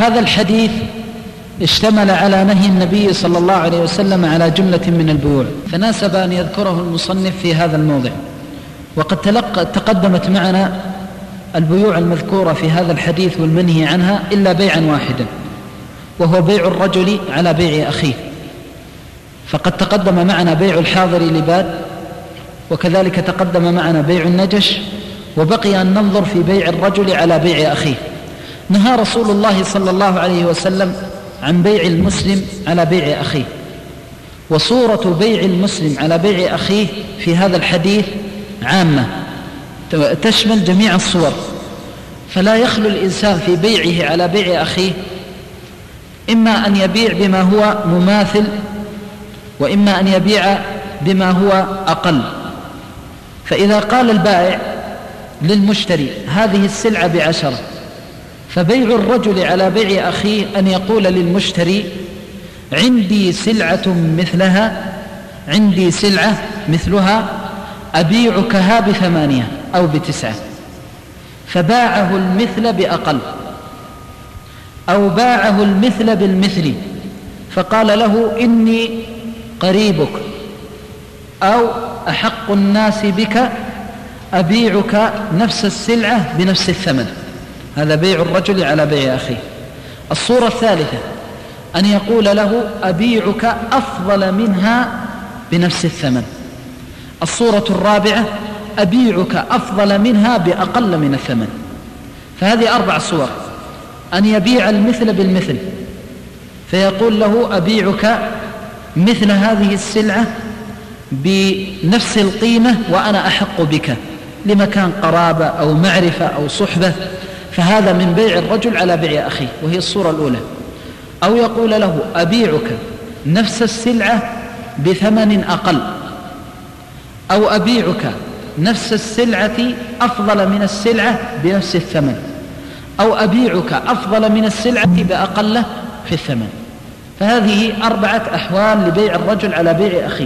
هذا الحديث اشتمل على نهي النبي صلى الله عليه وسلم على جملة من البيوع، فناسب أن يذكره المصنف في هذا الموضع. وقد تقدمت معنا البيوع المذكورة في هذا الحديث والمنهي عنها إلا بيعا واحدا، وهو بيع الرجل على بيع أخيه. فقد تقدم معنا بيع الحاضر لباد، وكذلك تقدم معنا بيع النجش، وبقي أن ننظر في بيع الرجل على بيع أخيه. نهى رسول الله صلى الله عليه وسلم عن بيع المسلم على بيع أخيه، وصورة بيع المسلم على بيع أخيه في هذا الحديث عامة تشمل جميع الصور، فلا يخلو الإنسان في بيعه على بيع أخيه إما أن يبيع بما هو مماثل، وإما أن يبيع بما هو أقل. فإذا قال البائع للمشتري هذه السلعة ب10، فبيع الرجل على بيع أخيه أن يقول للمشتري عندي سلعة مثلها أبيعكها ب8 أو ب9، فباعه المثل بأقل، أو باعه المثل بالمثل، فقال له إني قريبك أو أحق الناس بك أبيعك نفس السلعة بنفس الثمن. هذا بيع الرجل على بيع أخيه. الصورة الثالثة أن يقول له أبيعك أفضل منها بنفس الثمن. الصورة الرابعة أبيعك أفضل منها بأقل من الثمن. فهذه 4 صور: أن يبيع المثل بالمثل، فيقول له أبيعك مثل هذه السلعة بنفس القيمة وأنا أحق بك، لمكان قرابة أو معرفة أو صحبة، فهذا من بيع الرجل على بيع أخيه، وهي الصورة الأولى. أو يقول له أبيعك نفس السلعة بثمن أقل، أو أبيعك نفس السلعة أفضل من السلعة بنفس الثمن، أو أبيعك أفضل من السلعة بأقل في الثمن. فهذه 4 أحوال لبيع الرجل على بيع أخيه،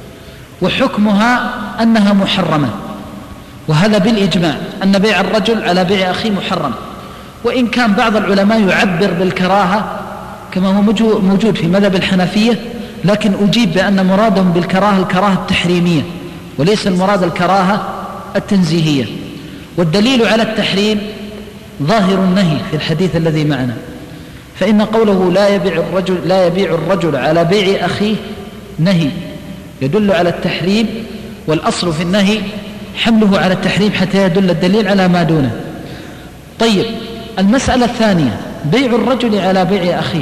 وحكمها أنها محرمة، وهذا بالإجماع أن بيع الرجل على بيع أخيه محرم. وإن كان بعض العلماء يعبر بالكراهة كما هو موجود في مذهب الحنفية، لكن أجيب بأن مرادهم بالكراهة الكراهة التحريمية، وليس المراد الكراهة التنزيهية. والدليل على التحريم ظاهر النهي في الحديث الذي معنا، فإن قوله لا يبيع الرجل على بيع أخيه نهي يدل على التحريم، والأصل في النهي حمله على التحريم حتى يدل الدليل على ما دونه. طيب، المسألة الثانية: بيع الرجل على بيع أخيه،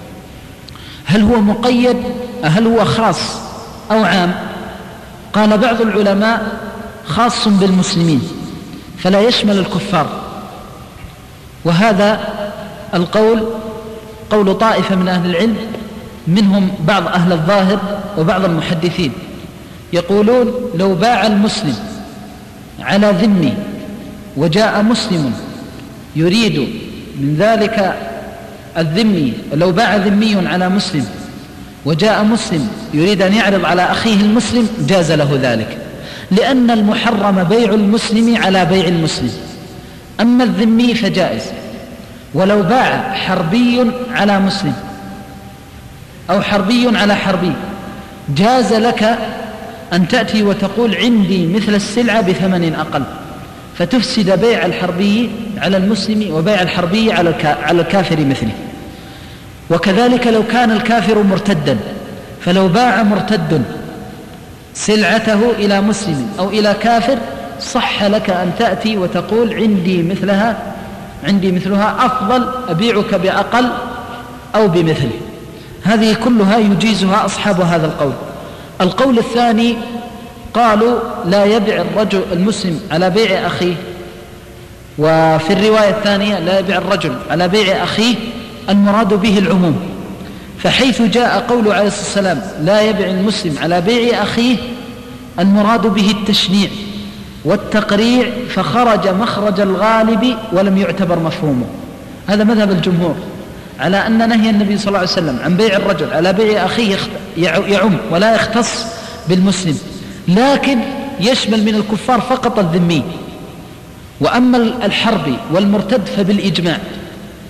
هل هو مقيد؟ هل هو خاص أو عام؟ قال بعض العلماء خاص بالمسلمين فلا يشمل الكفار، وهذا القول قول طائفة من أهل العلم، منهم بعض أهل الظاهر وبعض المحدثين، يقولون لو باع المسلم على ذمي وجاء مسلم يريد من ذلك الذمي، لو باع ذمي على مسلم وجاء مسلم يريد أن يعرض على أخيه المسلم جاز له ذلك، لأن المحرم بيع المسلم على بيع المسلم، أما الذمي فجائز. ولو باع حربي على مسلم أو حربي على حربي جاز لك أن تأتي وتقول عندي مثل السلعة بثمن أقل، فتفسد بيع الحربي على المسلم وبيع الحربي على الكافر مثله. وكذلك لو كان الكافر مرتدا، فلو باع مرتد سلعته إلى مسلم أو إلى كافر صح لك أن تأتي وتقول عندي مثلها أفضل، أبيعك بأقل أو بمثله. هذه كلها يجيزها أصحاب هذا القول. القول الثاني قالوا لا يبيع الرجل المسلم على بيع أخيه، وفي الرواية الثانية لا يبيع الرجل على بيع أخيه، المراد به العموم. فحيث جاء قول عليه الصلاة والسلام لا يبيع المسلم على بيع أخيه، المراد به التشنيع والتقريع، فخرج مخرج الغالب ولم يعتبر مفهومه. هذا مذهب الجمهور على أن نهي النبي صلى الله عليه وسلم عن بيع الرجل على بيع أخيه يعم ولا يختص بالمسلم، لكن يشمل من الكفار فقط الذمي. وأما الحربي والمرتد فبالإجماع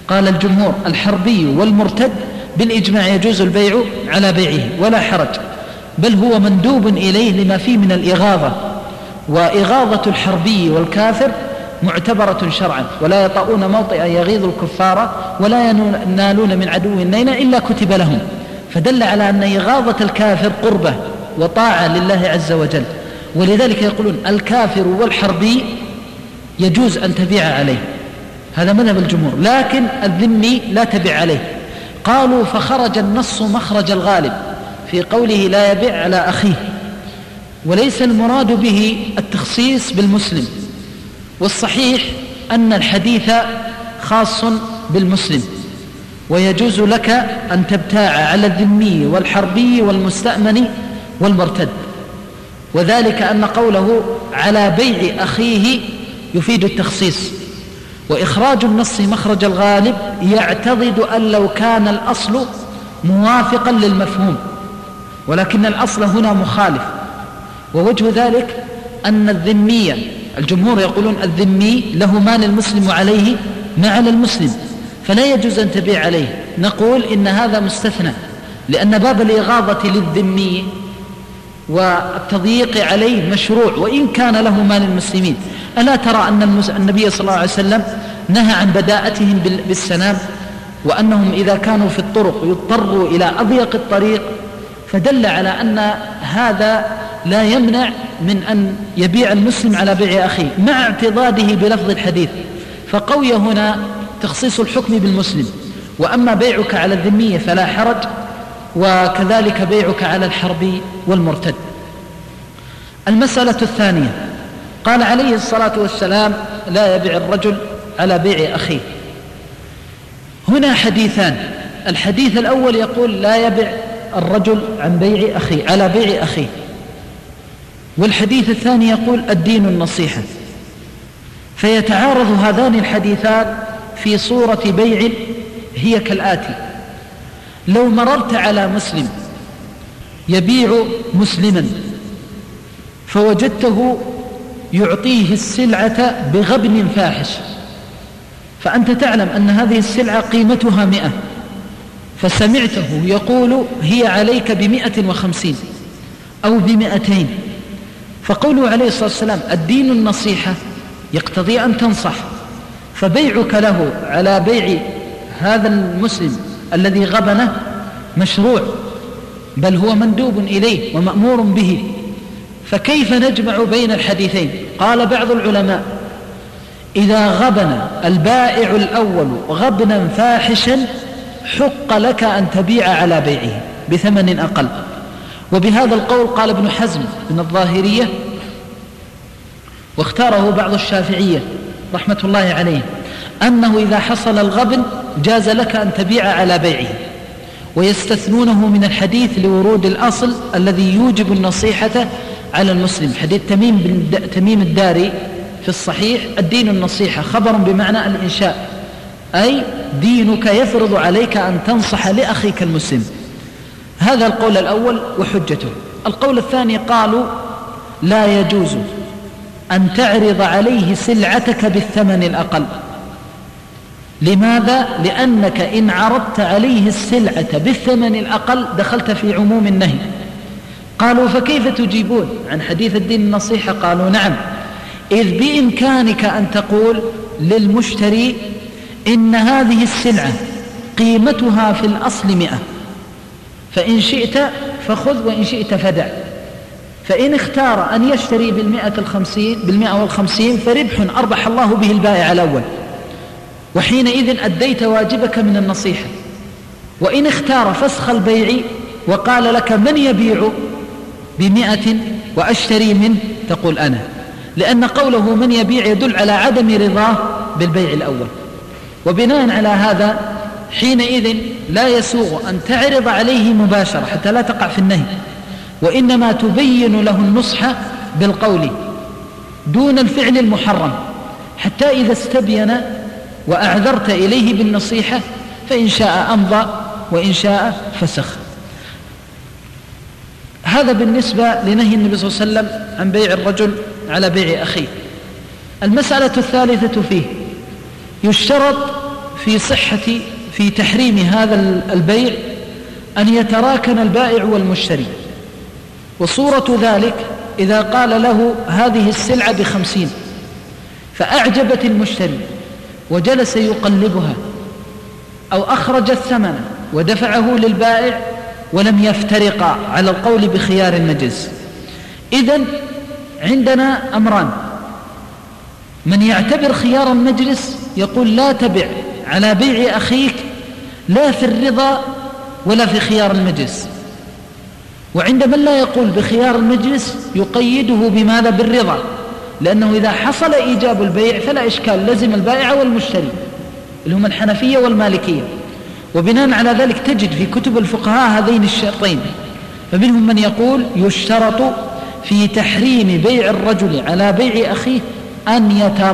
قال الجمهور الحربي والمرتد بالإجماع يجوز البيع على بيعه ولا حرج، بل هو مندوب إليه لما فيه من الإغاظة، وإغاظة الحربي والكافر معتبرة شرعا، ولا يطؤون موطئا يغيظ الكفار ولا ينالون من عدو نيلا إلا كتب لهم، فدل على أن إغاظة الكافر قربة وطاعة لله عز وجل. ولذلك يقولون الكافر والحربي يجوز أن تبيع عليه، هذا مذهب الجمهور، لكن الذمي لا تبيع عليه. قالوا فخرج النص مخرج الغالب في قوله لا يبيع على أخيه، وليس المراد به التخصيص بالمسلم، والصحيح أن الحديث خاص بالمسلم، ويجوز لك أن تبتاع على الذمي والحربي والمستأمن والمرتد، وذلك أن قوله على بيع أخيه يفيد التخصيص. وإخراج النص مخرج الغالب يعتضد أن لو كان الأصل موافقا للمفهوم، ولكن الأصل هنا مخالف، ووجه ذلك أن الذمية الجمهور يقولون الذمي له مال المسلم عليه ما على المسلم، فلا يجوز أن تبيع عليه. نقول إن هذا مستثنى، لأن باب الإغاظة للذمي والتضييق عليه مشروع وإن كان له مال المسلمين. ألا ترى أن النبي صلى الله عليه وسلم نهى عن بداءتهم بالسلام، وأنهم إذا كانوا في الطرق يضطروا إلى أضيق الطريق، فدل على أن هذا لا يمنع من أن يبيع المسلم على بيع أخيه مع اعتضاده بلفظ الحديث، فقوي هنا تخصيص الحكم بالمسلم. وأما بيعك على الذمية فلا حرج، وكذلك بيعك على الحربي والمرتد. المسألة الثانية، قال عليه الصلاة والسلام لا يبيع الرجل على بيع أخيه. هنا حديثان، الحديث الأول يقول لا يبيع الرجل عن بيع أخيه على بيع أخيه، والحديث الثاني يقول الدين النصيحة، فيتعارض هذان الحديثان في صورة بيع هي كالآتي: لو مررت على مسلم يبيع مسلما فوجدته يعطيه السلعة بغبن فاحش، فأنت تعلم أن هذه السلعة قيمتها 100، فسمعته يقول هي عليك ب150 أو ب200، فقوله عليه الصلاة والسلام الدين النصيحة يقتضي أن تنصح، فبيعك له على بيع هذا المسلم الذي غبنه مشروع، بل هو مندوب إليه ومأمور به. فكيف نجمع بين الحديثين؟ قال بعض العلماء إذا غبن البائع الأول غبنا فاحشا حق لك أن تبيع على بيعه بثمن أقل. وبهذا القول قال ابن حزم من الظاهرية، واختاره بعض الشافعية رحمة الله عليه، أنه إذا حصل الغبن جاز لك أن تبيع على بيعه، ويستثنونه من الحديث لورود الأصل الذي يوجب النصيحة على المسلم، حديث تميم الداري في الصحيح الدين النصيحة خبر بمعنى الإنشاء، أي دينك يفرض عليك أن تنصح لأخيك المسلم. هذا القول الأول وحجته. القول الثاني قالوا لا يجوز أن تعرض عليه سلعتك بالثمن الأقل. لماذا؟ لأنك إن عرضت عليه السلعة بالثمن الأقل دخلت في عموم النهي. قالوا فكيف تجيبون عن حديث الدين النصيحة؟ قالوا نعم، إذ بإمكانك أن تقول للمشتري إن هذه السلعة قيمتها في الأصل 100، فإن شئت فخذ وإن شئت فدع، فإن اختار أن يشتري بال150 فربح أربح الله به البائع الأول، وحينئذ أديت واجبك من النصيحة. وإن اختار فسخ البيع وقال لك من يبيع ب100 وأشتري منه، تقول أنا، لأن قوله من يبيع يدل على عدم رضاه بالبيع الأول. وبناء على هذا حينئذ لا يسوغ أن تعرض عليه مباشرة حتى لا تقع في النهي، وإنما تبين له النصح بالقول دون الفعل المحرم، حتى إذا استبين وأعذرت إليه بالنصيحة فإن شاء أمضى وإن شاء فسخ. هذا بالنسبة لنهي النبي صلى الله عليه وسلم عن بيع الرجل على بيع أخيه. المسألة الثالثة فيه: يشترط في تحريم هذا البيع أن يتراكن البائع والمشتري، وصورة ذلك إذا قال له هذه السلعة ب50 فأعجبت المشتري وجلس يقلبها أو أخرج الثمن ودفعه للبائع ولم يفترقا على القول بخيار المجلس. إذن عندنا أمران: من يعتبر خيار المجلس يقول لا تبع على بيع أخيك لا في الرضا ولا في خيار المجلس، وعند من لا يقول بخيار المجلس يقيده بماذا؟ بالرضا، لأنه إذا حصل إيجاب البيع فلا إشكال، لزم البائع والمشتري اللي هم الحنفية والمالكية. وبناء على ذلك تجد في كتب الفقهاء هذين الشرطين، فمنهم من يقول يشترط في تحريم بيع الرجل على بيع أخيه أن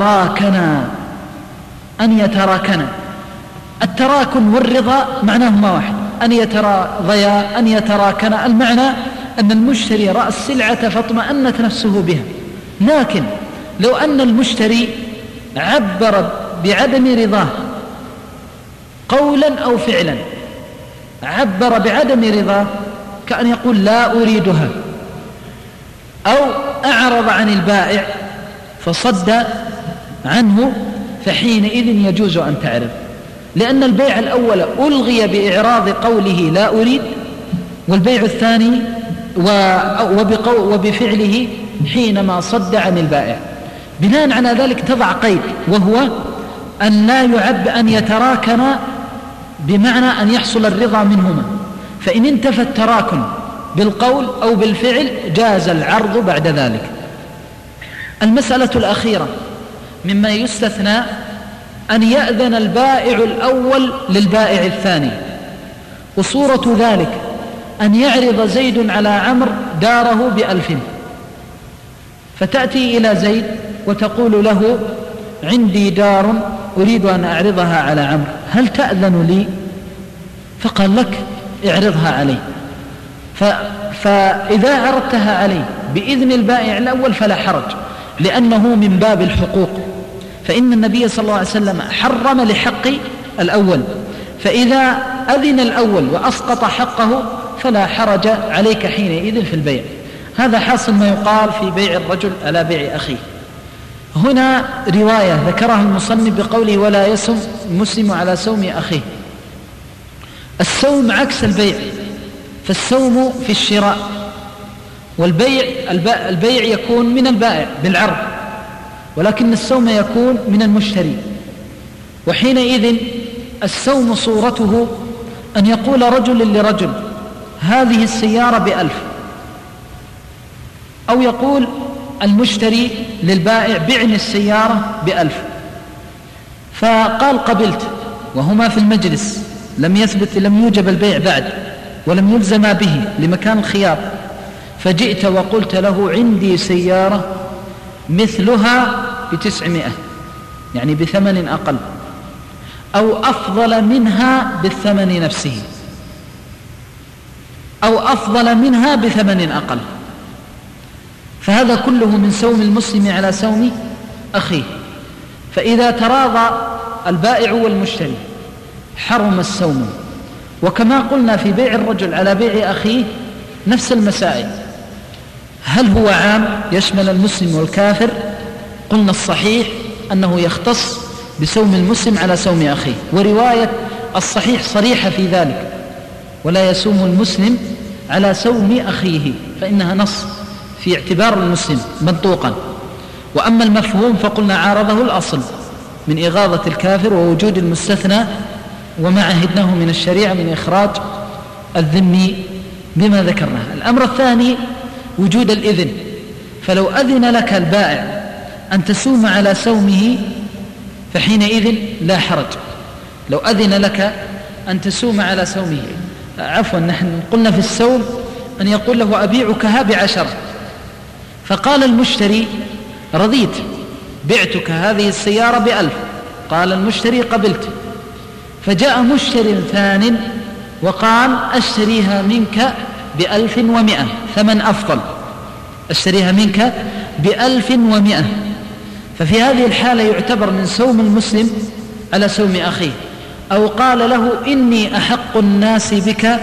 يتراكنا. التراكن والرضا معناهما واحد، أن يتراضيا أن يتراكنا، المعنى أن المشتري رأى السلعة فاطمأنت نفسه بها. لكن لو أن المشتري عبر بعدم رضاه قولا أو فعلا، عبر بعدم رضاه كأن يقول لا أريدها، أو أعرض عن البائع فصد عنه، فحينئذ يجوز أن تعرض، لأن البيع الأول ألغي بإعراض قوله لا أريد، والبيع الثاني وبفعله حينما صد عن البائع. بناء على ذلك تضع قيد، وهو أن لا يعب أن يتراكن، بمعنى أن يحصل الرضا منهما، فإن انتفى التراكن بالقول أو بالفعل جاز العرض بعد ذلك. المسألة الأخيرة مما يستثنى أن يأذن البائع الأول للبائع الثاني، وصورة ذلك أن يعرض زيد على عمرو داره ب1000، فتأتي إلى زيد وتقول له عندي دار أريد أن أعرضها على عمرو، هل تأذن لي؟ فقال لك اعرضها عليه. فإذا عرضتها عليه بإذن البائع الأول فلا حرج، لأنه من باب الحقوق، فإن النبي صلى الله عليه وسلم حرم لحق الأول، فإذا أذن الأول وأسقط حقه فلا حرج عليك حينئذ في البيع. هذا حاصل ما يقال في بيع الرجل على بيع أخيه. هنا رواية ذكرها المصنف بقوله ولا يصوم المسلم على صوم أخيه. الصوم عكس البيع، فالصوم في الشراء، والبيع البيع يكون من البائع بالعرض، ولكن الصوم يكون من المشتري. وحينئذ الصوم صورته أن يقول رجل لرجل هذه السيارة ب1000، أو يقول المشتري للبائع بعني السيارة ب1000، فقال قبلت، وهما في المجلس لم يوجب البيع بعد ولم يلزم به لمكان الخيار، فجئت وقلت له عندي سيارة مثلها ب900، يعني بثمن أقل، أو أفضل منها بالثمن نفسه، أو أفضل منها بثمن أقل، فهذا كله من صوم المسلم على صوم أخيه. فإذا تراضى البائع والمشتري حرم الصوم. وكما قلنا في بيع الرجل على بيع أخيه نفس المسائل، هل هو عام يشمل المسلم والكافر؟ قلنا الصحيح أنه يختص بصوم المسلم على صوم أخيه، ورواية الصحيح صريحة في ذلك، ولا يصوم المسلم على صوم أخيه، فإنها نص في اعتبار المسلم منطوقا. وأما المفهوم فقلنا عارضه الأصل من إغاظة الكافر ووجود المستثنى، وما عهدناه من الشريعة من إخراج الذمي بما ذكرناه. الأمر الثاني وجود الإذن، فلو أذن لك البائع أن تصوم على صومه فحينئذ لا حرج. لو أذن لك أن تصوم على صومه، عفوا نحن قلنا في الصوم أن يقول له أبيعكها ب10، فقال المشتري رضيت بعتك هذه السيارة ب1000، قال المشتري قبلت، فجاء مشتري ثان وقال أشتريها منك ب1100 ثمن أفضل، أشتريها منك ب1100، ففي هذه الحالة يعتبر من صوم المسلم على صوم أخيه، أو قال له إني أحق الناس بك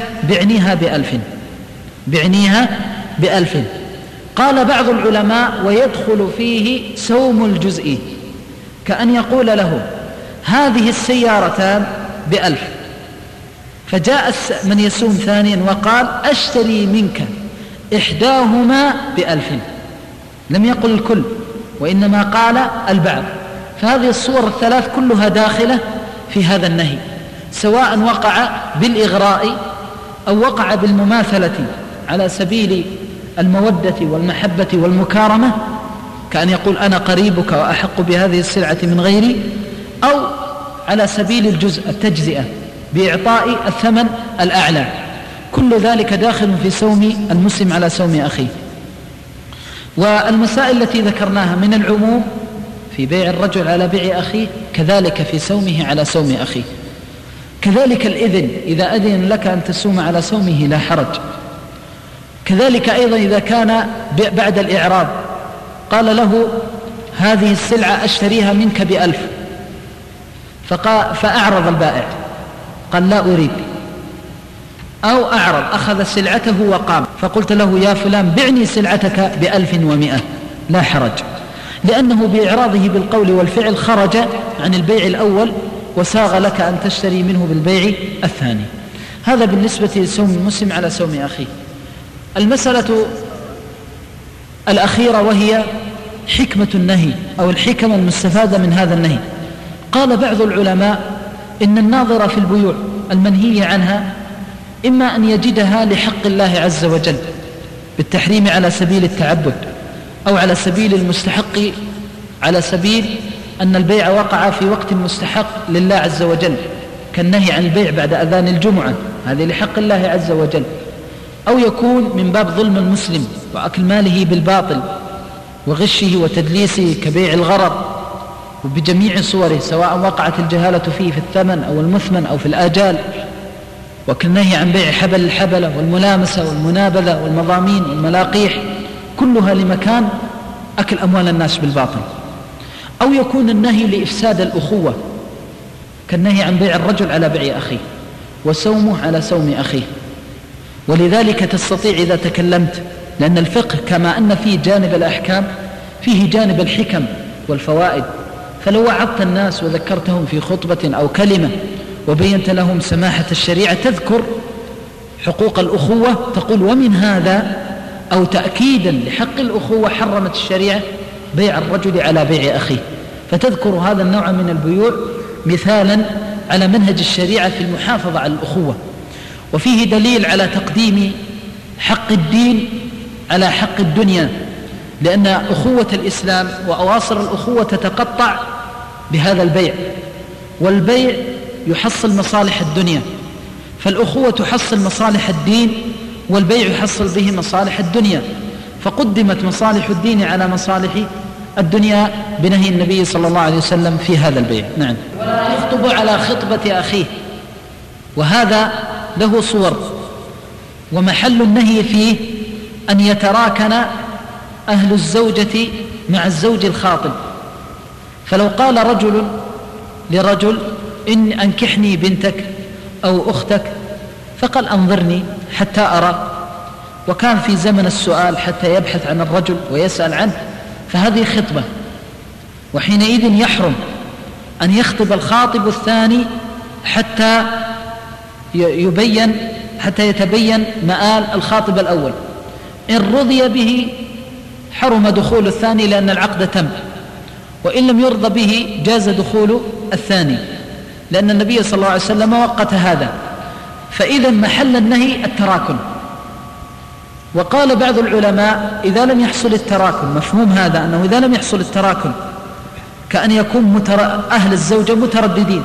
بعنيها ب1000. قال بعض العلماء ويدخل فيه سوم الجزء، كأن يقول له هذه السيارتان ب1000، فجاء من يسوم ثانيا وقال أشتري منك إحداهما ب1000، لم يقل الكل وإنما قال البعض. فهذه الصور الثلاث كلها داخلة في هذا النهي، سواء وقع بالإغراء أو وقع بالمماثلة على سبيل المودة والمحبة والمكارمة، كأن يقول أنا قريبك وأحق بهذه السلعة من غيري، أو على سبيل الجزء التجزئة بإعطاء الثمن الأعلى. كل ذلك داخل في سوم المسلم على سوم أخيه. والمسائل التي ذكرناها من العموم في بيع الرجل على بيع أخيه كذلك في سومه على سوم أخيه. كذلك الإذن، إذا أذن لك أن تسوم على سومه لا حرج. كذلك أيضا إذا كان بعد الإعراض قال له هذه السلعة أشتريها منك ب1000، فأعرض البائع قال لا أريد، أو أعرض أخذ سلعته وقام، فقلت له يا فلان بعني سلعتك ب1100، لا حرج، لأنه بإعراضه بالقول والفعل خرج عن البيع الأول وساغ لك أن تشتري منه بالبيع الثاني. هذا بالنسبة لسوم المسلم على سوم أخيه. المسألة الأخيرة وهي حكمة النهي أو الحكم المستفادة من هذا النهي. قال بعض العلماء إن الناظر في البيوع المنهي عنها إما أن يجدها لحق الله عز وجل بالتحريم على سبيل التعبد، أو على سبيل المستحق، على سبيل أن البيع وقع في وقت مستحق لله عز وجل، كالنهي عن البيع بعد أذان الجمعة، هذه لحق الله عز وجل. أو يكون من باب ظلم المسلم وأكل ماله بالباطل وغشه وتدليسه كبيع الغرر وبجميع صوره، سواء وقعت الجهالة فيه في الثمن أو المثمن أو في الآجال، وكالنهي عن بيع حبل الحبلة والملامسة والمنابذة والمضامين والملاقيح، كلها لمكان أكل أموال الناس بالباطل. أو يكون النهي لإفساد الأخوة، كالنهي عن بيع الرجل على بيع أخيه وسومه على سوم أخيه. ولذلك تستطيع إذا تكلمت، لأن الفقه كما أن فيه جانب الأحكام فيه جانب الحكم والفوائد، فلو وعظت الناس وذكرتهم في خطبة أو كلمة وبينت لهم سماحة الشريعة تذكر حقوق الأخوة، تقول ومن هذا أو تأكيدا لحق الأخوة حرمت الشريعة بيع الرجل على بيع أخيه، فتذكر هذا النوع من البيوع مثالا على منهج الشريعة في المحافظة على الأخوة. وفيه دليل على تقديم حق الدين على حق الدنيا، لأن أخوة الإسلام وأواصر الأخوة تتقطع بهذا البيع، والبيع يحصل مصالح الدنيا، فالأخوة تحصل مصالح الدين والبيع يحصل به مصالح الدنيا، فقدمت مصالح الدين على مصالح الدنيا بنهي النبي صلى الله عليه وسلم في هذا البيع. نعم. ولا يخطب على خطبة أخيه، وهذا له صور، ومحل النهي فيه أن يتراكن أهل الزوجة مع الزوج الخاطب. فلو قال رجل لرجل إن أنكحني بنتك أو أختك، فقال أنظرني حتى أرى، وكان في زمن السؤال حتى يبحث عن الرجل ويسأل عنه، فهذه خطبة، وحينئذ يحرم أن يخطب الخاطب الثاني حتى يتبين مآل الخاطب الأول. إن رضي به حرم دخول الثاني لأن العقد تم، وإن لم يرضى به جاز دخول الثاني، لأن النبي صلى الله عليه وسلم وقت هذا. فإذا محل النهي التراكن. وقال بعض العلماء إذا لم يحصل التراكن، مفهوم هذا أنه إذا لم يحصل التراكن كأن يكون أهل الزوجة مترددين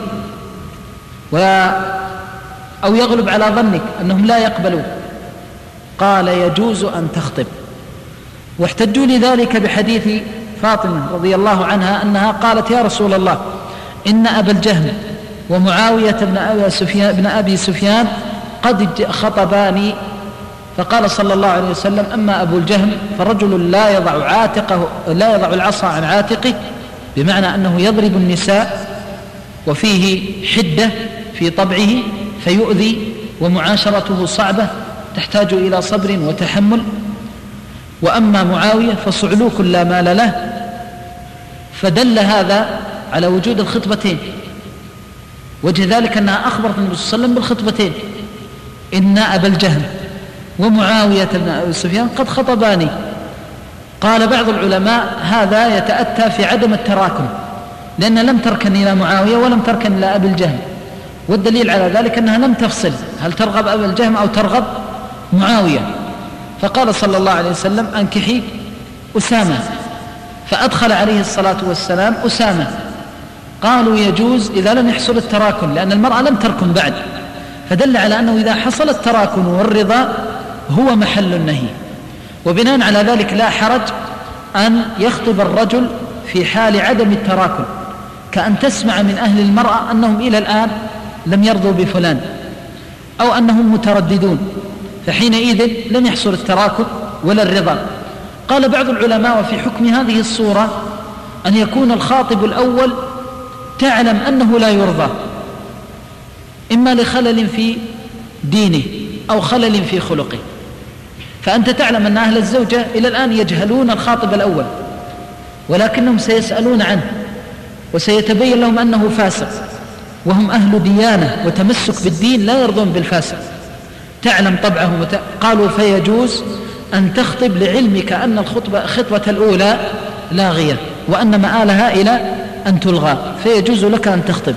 أو يغلب على ظنك أنهم لا يقبلون، قال يجوز أن تخطب. واحتجوا لذلك بحديث فاطمة رضي الله عنها أنها قالت يا رسول الله إن أبا الجهم ومعاوية بن أبي سفيان قد خطباني، فقال صلى الله عليه وسلم أما أبو الجهم فرجل لا يضع العصا عن عاتقه، بمعنى أنه يضرب النساء وفيه حدة في طبعه فيؤذي، ومعاشرته صعبة تحتاج إلى صبر وتحمل. وأما معاوية فصعلوك لا مال له، فدل هذا على وجود الخطبتين. وجه ذلك أنها أخبرت النبي صلى الله عليه وسلم بالخطبتين: إن أبا الجهم ومعاوية بن أبي سفيان قد خطباني. قال بعض العلماء هذا يتأتى في عدم التراكم، لأن لم تركن إلى معاوية ولم تركن إلى أبي الجهم، والدليل على ذلك أنها لم تفصل هل ترغب أبا الجهم أو ترغب معاوية. فقال صلى الله عليه وسلم: أنكحي أسامة، فأدخل عليه الصلاة والسلام أسامة. قالوا يجوز إذا لم يحصل التراكن، لأن المرأة لم تركن بعد، فدل على أنه إذا حصل التراكن والرضا هو محل النهي. وبناء على ذلك لا حرج أن يخطب الرجل في حال عدم التراكن، كأن تسمع من أهل المرأة أنهم إلى الآن لم يرضوا بفلان، أو أنهم مترددون، فحينئذ لم يحصل التراكن ولا الرضا. قال بعض العلماء: وفي حكم هذه الصورة أن يكون الخاطب الأول تعلم أنه لا يرضى، إما لخلل في دينه أو خلل في خلقه، فأنت تعلم أن أهل الزوجة إلى الآن يجهلون الخاطب الأول، ولكنهم سيسألون عنه وسيتبين لهم أنه فاسق، وهم أهل ديانة وتمسك بالدين لا يرضون بالفاسق، تعلم طبعهم. قالوا: فيجوز أن تخطب لعلمك أن الخطبة الأولى لاغية وأن مآلها إلى أن تلغى، فيجوز لك أن تخطب.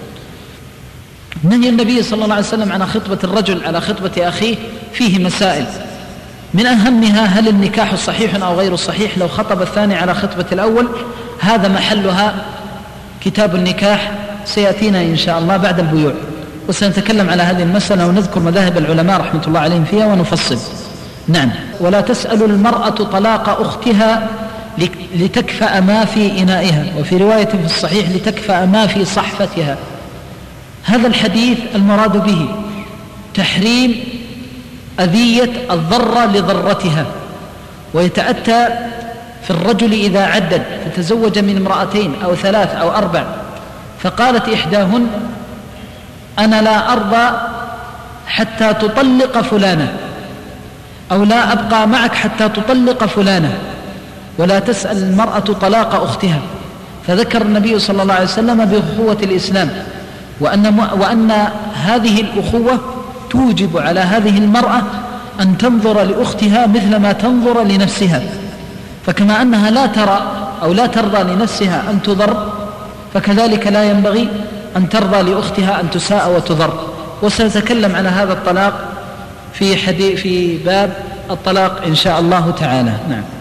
نهي النبي صلى الله عليه وسلم عن خطبة الرجل على خطبة أخيه فيه مسائل، من أهمها: هل النكاح صحيح أو غير صحيح لو خطب الثاني على خطبة الأول؟ هذا محلها كتاب النكاح، سيأتينا إن شاء الله بعد البيوع، وسنتكلم على هذه المسألة ونذكر مذاهب العلماء رحمة الله عليهم فيها ونفصل. نعم. ولا تسأل المرأة طلاق أختها لتكفأ ما في إنائها، وفي رواية في الصحيح: لتكفأ ما في صحفتها. هذا الحديث المراد به تحريم أذية الضرة لضرتها، ويتأتى في الرجل إذا عدد فتزوج من امرأتين أو 3 أو 4، فقالت إحداهن: أنا لا أرضى حتى تطلق فلانة، أو لا أبقى معك حتى تطلق فلانة، ولا تسأل المرأة طلاق أختها. فذكر النبي صلى الله عليه وسلم بأخوة الإسلام، وأن هذه الأخوة توجب على هذه المرأة أن تنظر لأختها مثل ما تنظر لنفسها، فكما أنها لا ترى أو لا ترضى لنفسها أن تضر، فكذلك لا ينبغي أن ترضى لأختها أن تساء وتضر. وسنتكلم عن هذا الطلاق في باب الطلاق إن شاء الله تعالى. نعم.